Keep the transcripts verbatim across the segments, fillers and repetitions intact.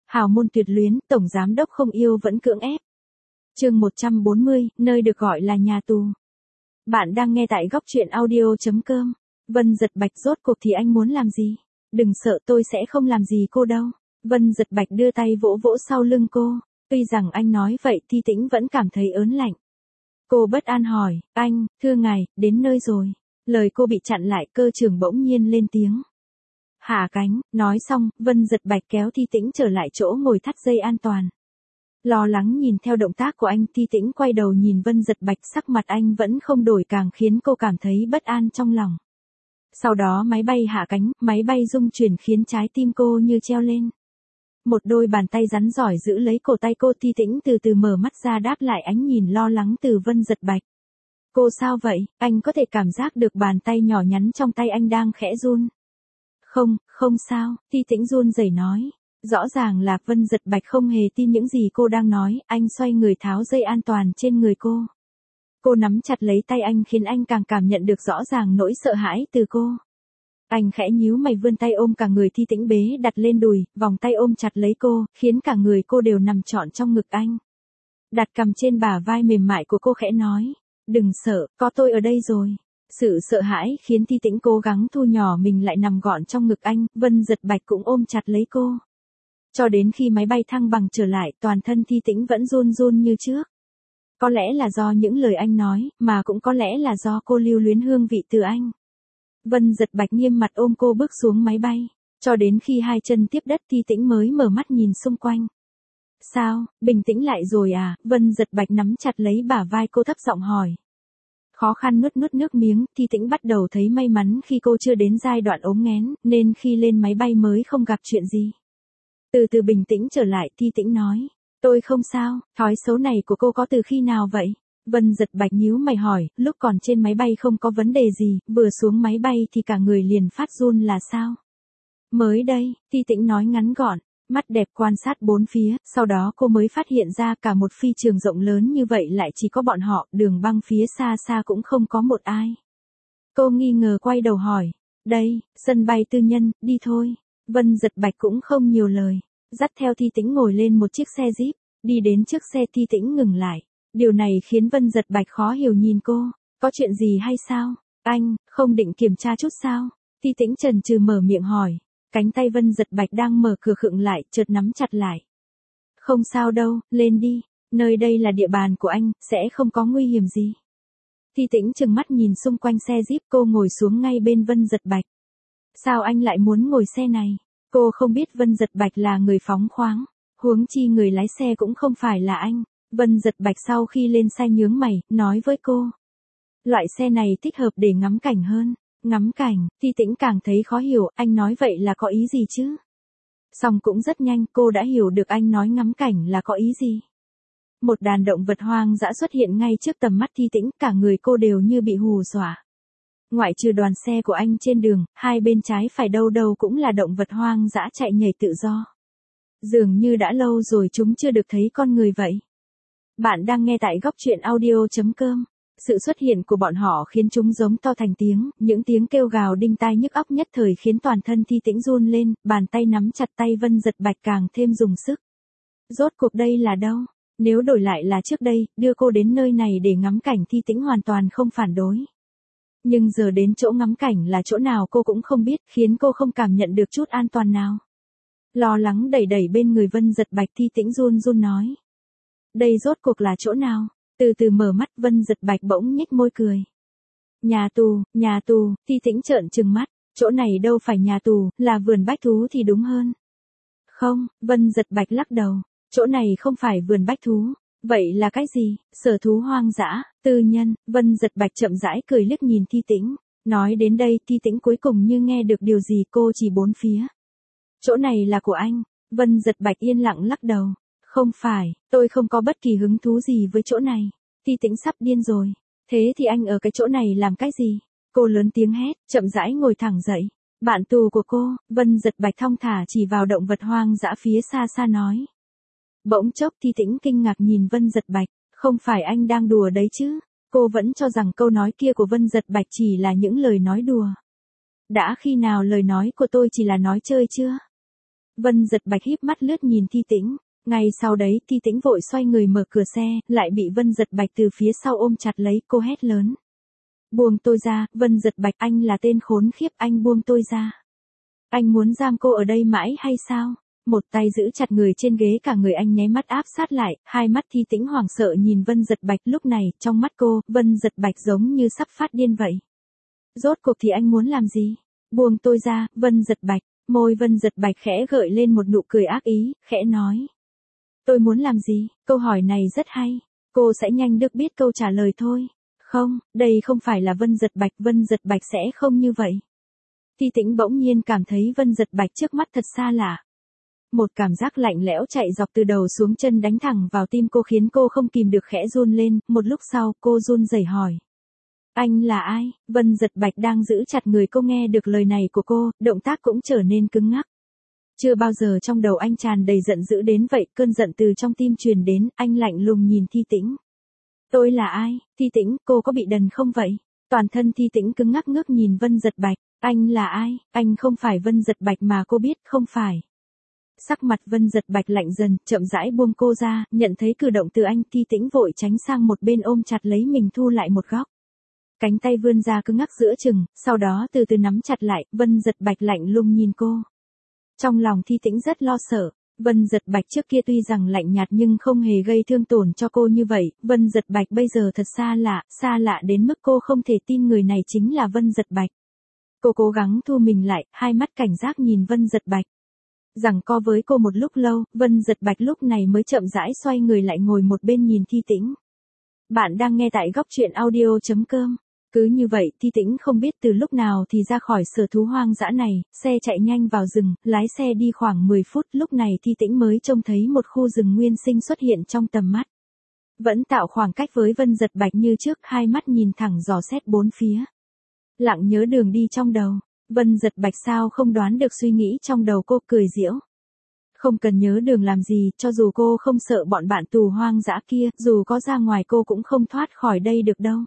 Hào môn tuyệt luyến, tổng giám đốc không yêu vẫn cưỡng ép. Chương một trăm bốn mươi, nơi được gọi là nhà tù. Bạn đang nghe tại góc truyện audio chấm com. Vân Dật Bạch, rốt cuộc thì anh muốn làm gì? Đừng sợ, tôi sẽ không làm gì cô đâu. Vân Dật Bạch đưa tay vỗ vỗ sau lưng cô. Tuy rằng anh nói vậy Thi Tĩnh vẫn cảm thấy ớn lạnh. Cô bất an hỏi, anh, thưa ngài, đến nơi rồi. Lời cô bị chặn lại, cơ trưởng bỗng nhiên lên tiếng. Hạ cánh, nói xong, Vân Dật Bạch kéo Thi Tĩnh trở lại chỗ ngồi thắt dây an toàn. Lo lắng nhìn theo động tác của anh, Thi Tĩnh quay đầu nhìn Vân Dật Bạch, sắc mặt anh vẫn không đổi càng khiến cô cảm thấy bất an trong lòng. Sau đó máy bay hạ cánh, máy bay rung chuyển khiến trái tim cô như treo lên. Một đôi bàn tay rắn giỏi giữ lấy cổ tay cô, Thi Tĩnh từ từ mở mắt ra đáp lại ánh nhìn lo lắng từ Vân Dật Bạch. Cô sao vậy? Anh có thể cảm giác được bàn tay nhỏ nhắn trong tay anh đang khẽ run. Không, không sao, Thi Tĩnh run rẩy nói. Rõ ràng là Vân Dật Bạch không hề tin những gì cô đang nói, anh xoay người tháo dây an toàn trên người cô. Cô nắm chặt lấy tay anh khiến anh càng cảm nhận được rõ ràng nỗi sợ hãi từ cô. Anh khẽ nhíu mày vươn tay ôm cả người Thi Tĩnh bế đặt lên đùi, vòng tay ôm chặt lấy cô, khiến cả người cô đều nằm trọn trong ngực anh. Đặt cằm trên bả vai mềm mại của cô khẽ nói, đừng sợ, có tôi ở đây rồi. Sự sợ hãi khiến Thi Tĩnh cố gắng thu nhỏ mình lại nằm gọn trong ngực anh, Vân Dật Bạch cũng ôm chặt lấy cô. Cho đến khi máy bay thăng bằng trở lại, toàn thân Thi Tĩnh vẫn run run như trước. Có lẽ là do những lời anh nói, mà cũng có lẽ là do cô lưu luyến hương vị từ anh. Vân Dật Bạch nghiêm mặt ôm cô bước xuống máy bay. Cho đến khi hai chân tiếp đất Thi Tĩnh mới mở mắt nhìn xung quanh. Sao, bình tĩnh lại rồi à? Vân Dật Bạch nắm chặt lấy bả vai cô thấp giọng hỏi. Khó khăn nuốt nuốt nước miếng, Thi Tĩnh bắt đầu thấy may mắn khi cô chưa đến giai đoạn ốm nghén, nên khi lên máy bay mới không gặp chuyện gì. Từ từ bình tĩnh trở lại, Thi Tĩnh nói. Tôi không sao, thói xấu này của cô có từ khi nào vậy? Vân Dật Bạch nhíu mày hỏi, lúc còn trên máy bay không có vấn đề gì, vừa xuống máy bay thì cả người liền phát run là sao? Mới đây, Thi Tĩnh nói ngắn gọn, mắt đẹp quan sát bốn phía, sau đó cô mới phát hiện ra cả một phi trường rộng lớn như vậy lại chỉ có bọn họ, đường băng phía xa xa cũng không có một ai. Cô nghi ngờ quay đầu hỏi, đây, sân bay tư nhân, đi thôi. Vân Dật Bạch cũng không nhiều lời, dắt theo Thi Tĩnh ngồi lên một chiếc xe Jeep, đi đến trước xe Thi Tĩnh ngừng lại. Điều này khiến Vân Dật Bạch khó hiểu nhìn cô, có chuyện gì hay sao? Anh, không định kiểm tra chút sao? Thi Tĩnh chần chừ mở miệng hỏi, cánh tay Vân Dật Bạch đang mở cửa khựng lại, chợt nắm chặt lại. Không sao đâu, lên đi, nơi đây là địa bàn của anh, sẽ không có nguy hiểm gì. Thi Tĩnh trừng mắt nhìn xung quanh xe Jeep, cô ngồi xuống ngay bên Vân Dật Bạch. Sao anh lại muốn ngồi xe này? Cô không biết Vân Dật Bạch là người phóng khoáng, huống chi người lái xe cũng không phải là anh. Vân Dật Bạch sau khi lên xe nhướng mày, nói với cô. Loại xe này thích hợp để ngắm cảnh hơn. Ngắm cảnh, Thi Tĩnh càng thấy khó hiểu, anh nói vậy là có ý gì chứ? Xong cũng rất nhanh, cô đã hiểu được anh nói ngắm cảnh là có ý gì. Một đàn động vật hoang dã xuất hiện ngay trước tầm mắt Thi Tĩnh, cả người cô đều như bị hù dọa. Ngoại trừ đoàn xe của anh trên đường, hai bên trái phải đâu đâu cũng là động vật hoang dã chạy nhảy tự do. Dường như đã lâu rồi chúng chưa được thấy con người vậy. Bạn đang nghe tại góc truyện audio chấm com. Sự xuất hiện của bọn họ khiến chúng giống to thành tiếng, những tiếng kêu gào đinh tai nhức óc nhất thời khiến toàn thân Thi Tĩnh run lên, bàn tay nắm chặt tay Vân Dật Bạch càng thêm dùng sức. Rốt cuộc đây là đâu? Nếu đổi lại là trước đây, đưa cô đến nơi này để ngắm cảnh Thi Tĩnh hoàn toàn không phản đối. Nhưng giờ đến chỗ ngắm cảnh là chỗ nào cô cũng không biết, khiến cô không cảm nhận được chút an toàn nào. Lo lắng đẩy đẩy bên người Vân Dật Bạch, Thi Tĩnh run run nói. Đây rốt cuộc là chỗ nào? Từ từ mở mắt, Vân Dật Bạch bỗng nhếch môi cười. Nhà tù, nhà tù, Thi Tĩnh trợn trừng mắt, chỗ này đâu phải nhà tù, là vườn bách thú thì đúng hơn. Không, Vân Dật Bạch lắc đầu, chỗ này không phải vườn bách thú, vậy là cái gì? Sở thú hoang dã, tư nhân. Vân Dật Bạch chậm rãi cười liếc nhìn Thi Tĩnh, nói đến đây Thi Tĩnh cuối cùng như nghe được điều gì, cô chỉ bốn phía. Chỗ này là của anh. Vân Dật Bạch yên lặng lắc đầu. Không phải, tôi không có bất kỳ hứng thú gì với chỗ này. Thi Tĩnh sắp điên rồi. Thế thì anh ở cái chỗ này làm cái gì? Cô lớn tiếng hét, chậm rãi ngồi thẳng dậy. Bạn tù của cô, Vân Dật Bạch thong thả chỉ vào động vật hoang dã phía xa xa nói. Bỗng chốc Thi Tĩnh kinh ngạc nhìn Vân Dật Bạch, không phải anh đang đùa đấy chứ? Cô vẫn cho rằng câu nói kia của Vân Dật Bạch chỉ là những lời nói đùa. Đã khi nào lời nói của tôi chỉ là nói chơi chưa? Vân Giật Bạch híp mắt lướt nhìn Thi Tĩnh. Ngay sau đấy Thi Tĩnh vội xoay người mở cửa xe, lại bị Vân Giật Bạch từ phía sau ôm chặt lấy, cô hét lớn. Buông tôi ra, Vân Giật Bạch, anh là tên khốn khiếp, anh buông tôi ra. Anh muốn giam cô ở đây mãi hay sao? Một tay giữ chặt người trên ghế, cả người anh nháy mắt áp sát lại, hai mắt Thi Tĩnh hoảng sợ nhìn Vân Giật Bạch, lúc này, trong mắt cô, Vân Giật Bạch giống như sắp phát điên vậy. Rốt cuộc thì anh muốn làm gì? Buông tôi ra, Vân Giật Bạch, môi Vân Giật Bạch khẽ gợi lên một nụ cười ác ý, khẽ nói. Tôi muốn làm gì? Câu hỏi này rất hay. Cô sẽ nhanh được biết câu trả lời thôi. Không, đây không phải là Vân Giật Bạch, Vân Giật Bạch sẽ không như vậy. Thi Tĩnh bỗng nhiên cảm thấy Vân Giật Bạch trước mắt thật xa lạ. Một cảm giác lạnh lẽo chạy dọc từ đầu xuống chân đánh thẳng vào tim cô khiến cô không kìm được khẽ run lên, một lúc sau cô run rẩy hỏi. Anh là ai? Vân Giật Bạch đang giữ chặt người cô nghe được lời này của cô, động tác cũng trở nên cứng ngắc. Chưa bao giờ trong đầu anh tràn đầy giận dữ đến vậy, cơn giận từ trong tim truyền đến, anh lạnh lùng nhìn Thi Tĩnh. Tôi là ai? Thi Tĩnh, cô có bị đần không vậy? Toàn thân Thi Tĩnh cứng ngắc ngước nhìn Vân Giật Bạch. Anh là ai? Anh không phải Vân Giật Bạch mà cô biết, không phải. Sắc mặt Vân Giật Bạch lạnh dần, chậm rãi buông cô ra, nhận thấy cử động từ anh, Thi Tĩnh vội tránh sang một bên ôm chặt lấy mình thu lại một góc. Cánh tay vươn ra cứng ngắc giữa chừng, sau đó từ từ nắm chặt lại, Vân Giật Bạch lạnh lùng nhìn cô. Trong lòng Thi Tĩnh rất lo sợ. Vân Giật Bạch trước kia tuy rằng lạnh nhạt nhưng không hề gây thương tổn cho cô như vậy, Vân Giật Bạch bây giờ thật xa lạ, xa lạ đến mức cô không thể tin người này chính là Vân Giật Bạch. Cô cố gắng thu mình lại, hai mắt cảnh giác nhìn Vân Giật Bạch. Giằng co với cô một lúc lâu, Vân Giật Bạch lúc này mới chậm rãi xoay người lại ngồi một bên nhìn Thi Tĩnh. Bạn đang nghe tại góc truyện audio chấm com. Cứ như vậy, Thi Tĩnh không biết từ lúc nào thì ra khỏi sở thú hoang dã này, xe chạy nhanh vào rừng, lái xe đi khoảng mười phút, lúc này Thi Tĩnh mới trông thấy một khu rừng nguyên sinh xuất hiện trong tầm mắt. Vẫn tạo khoảng cách với Vân Giật Bạch như trước, hai mắt nhìn thẳng dò xét bốn phía. Lặng nhớ đường đi trong đầu, Vân Giật Bạch sao không đoán được suy nghĩ trong đầu cô, cười giễu. Không cần nhớ đường làm gì, cho dù cô không sợ bọn bạn tù hoang dã kia, dù có ra ngoài cô cũng không thoát khỏi đây được đâu.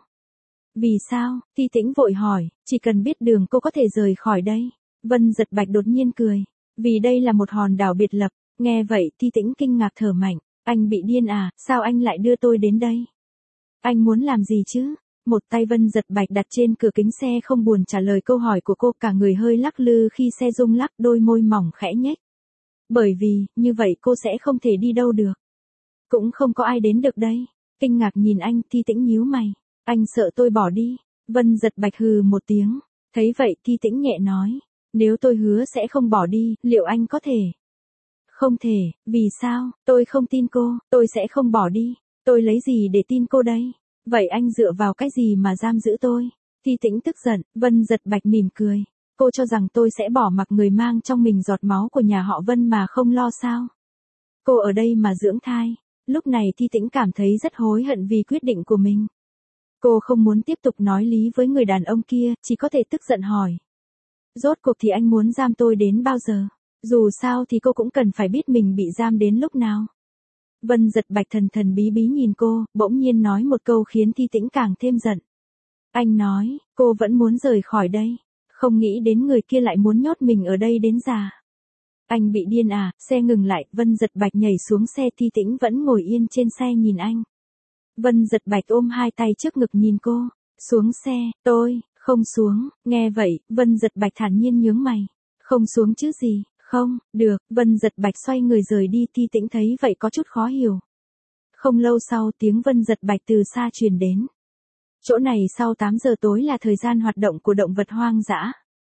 Vì sao? Thi Tĩnh vội hỏi, chỉ cần biết đường cô có thể rời khỏi đây. Vân Giật Bạch đột nhiên cười. Vì đây là một hòn đảo biệt lập. Nghe vậy Thi Tĩnh kinh ngạc thở mạnh. Anh bị điên à, sao anh lại đưa tôi đến đây? Anh muốn làm gì chứ? Một tay Vân Giật Bạch đặt trên cửa kính xe không buồn trả lời câu hỏi của cô, cả người hơi lắc lư khi xe rung lắc, đôi môi mỏng khẽ nhếch. Bởi vì, như vậy cô sẽ không thể đi đâu được. Cũng không có ai đến được đây. Kinh ngạc nhìn anh, Thi Tĩnh nhíu mày. Anh sợ tôi bỏ đi. Vân Giật Bạch hừ một tiếng. Thấy vậy Thi Tĩnh nhẹ nói. Nếu tôi hứa sẽ không bỏ đi, liệu anh có thể? Không thể, vì sao? Tôi không tin cô, tôi sẽ không bỏ đi. Tôi lấy gì để tin cô đây? Vậy anh dựa vào cái gì mà giam giữ tôi? Thi Tĩnh tức giận, Vân Giật Bạch mỉm cười. Cô cho rằng tôi sẽ bỏ mặc người mang trong mình giọt máu của nhà họ Vân mà không lo sao? Cô ở đây mà dưỡng thai. Lúc này Thi Tĩnh cảm thấy rất hối hận vì quyết định của mình. Cô không muốn tiếp tục nói lý với người đàn ông kia, chỉ có thể tức giận hỏi. Rốt cuộc thì anh muốn giam tôi đến bao giờ? Dù sao thì cô cũng cần phải biết mình bị giam đến lúc nào. Vân Giật Bạch thần thần bí bí nhìn cô, bỗng nhiên nói một câu khiến Thi Tĩnh càng thêm giận. Anh nói, cô vẫn muốn rời khỏi đây. Không nghĩ đến người kia lại muốn nhốt mình ở đây đến già. Anh bị điên à? Xe ngừng lại, Vân Giật Bạch nhảy xuống xe, Thi Tĩnh vẫn ngồi yên trên xe nhìn anh. Vân Giật Bạch ôm hai tay trước ngực nhìn cô. Xuống xe, tôi, không xuống. Nghe vậy, Vân Giật Bạch thản nhiên nhướng mày. Không xuống chứ gì? Không, được. Vân Giật Bạch xoay người rời đi, Thi Tĩnh thấy vậy có chút khó hiểu. Không lâu sau tiếng Vân Giật Bạch từ xa truyền đến. Chỗ này sau tám giờ tối là thời gian hoạt động của động vật hoang dã.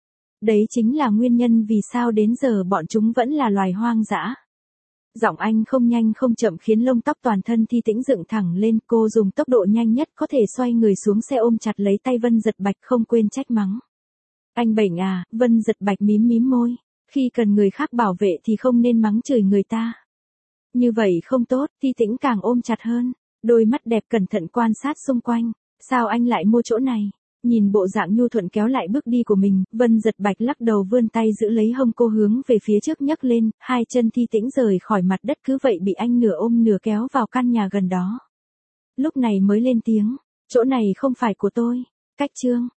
Đấy chính là nguyên nhân vì sao đến giờ bọn chúng vẫn là loài hoang dã. Giọng anh không nhanh không chậm khiến lông tóc toàn thân Thi Tĩnh dựng thẳng lên, cô dùng tốc độ nhanh nhất có thể xoay người xuống xe ôm chặt lấy tay Vân Giật Bạch không quên trách mắng. Anh bệnh à? Vân Giật Bạch mím mím môi. Khi cần người khác bảo vệ thì không nên mắng chửi người ta. Như vậy không tốt, Thi Tĩnh càng ôm chặt hơn. Đôi mắt đẹp cẩn thận quan sát xung quanh. Sao anh lại mua chỗ này? Nhìn bộ dạng nhu thuận kéo lại bước đi của mình, Vân Giật Bạch lắc đầu vươn tay giữ lấy hông cô hướng về phía trước nhấc lên, hai chân Thi Tĩnh rời khỏi mặt đất cứ vậy bị anh nửa ôm nửa kéo vào căn nhà gần đó. Lúc này mới lên tiếng, chỗ này không phải của tôi. Cách chương